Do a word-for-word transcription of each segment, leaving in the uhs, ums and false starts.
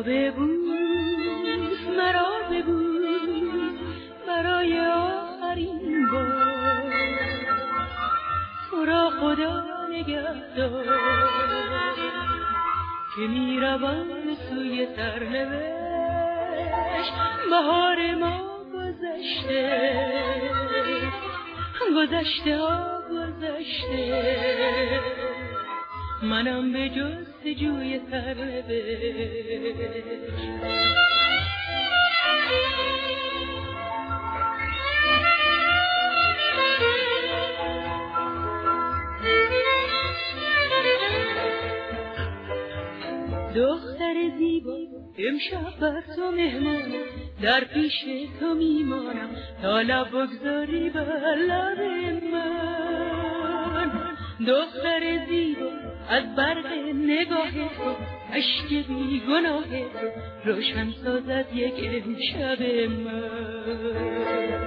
ببوس مرا ببوس برای آخرین بار، تو را خدا نگهدار که می روم به سوی سرنوشت. بهار ما گذشته گذشته ها گذشته، منم به جستجوی سرنوشت. دختر زیبا امشب بر تو مهمان، در پیش تو میمانم تا لب بگذاری بر لب من. دختر زیبا از برق نگاه تو، اشک بی گناه تو روشن سازد یک امشب من.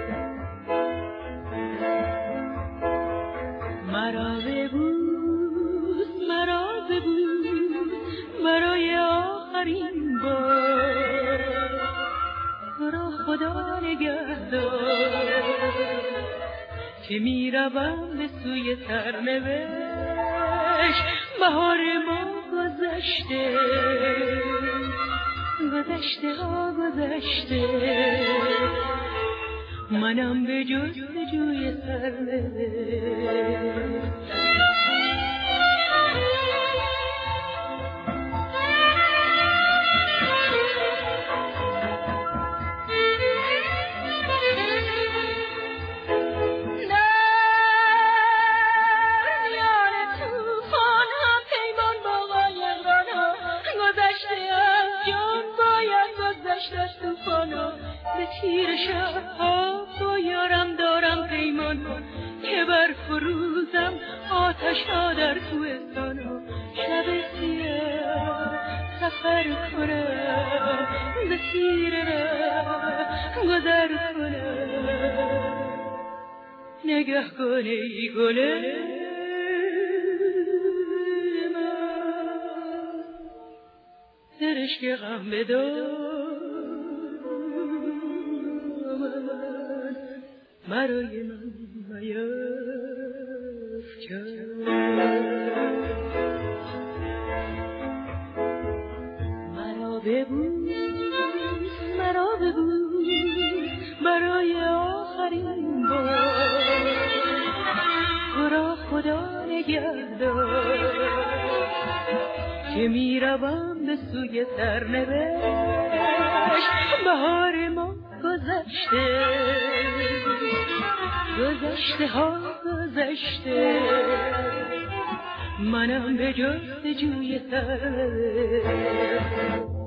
مرا ببوس مرا ببوس برای آخرین بار، تو را خدا نگهدار که می روم به سوی سرنوشت. بهار ما گذشته گذشته ها گذشته، منم به جستجوی سرنوشت. تیر شب‌ها با یارم دارم پیمان، که بر فروزم آتش ها در کوهستان. شب سیاه سفر کنم به تیر ره گذر کنم. نگه کن ای گل من، سرشک غم بدار برای من میفکن. مرا ببوس مرا ببوس برای آخرین بار، تو را خدا نگهدار که می روم به سوی سرنوشت. بهار ما گذشته گذشته ها گذشته، منم به جستجوی سرنوشت.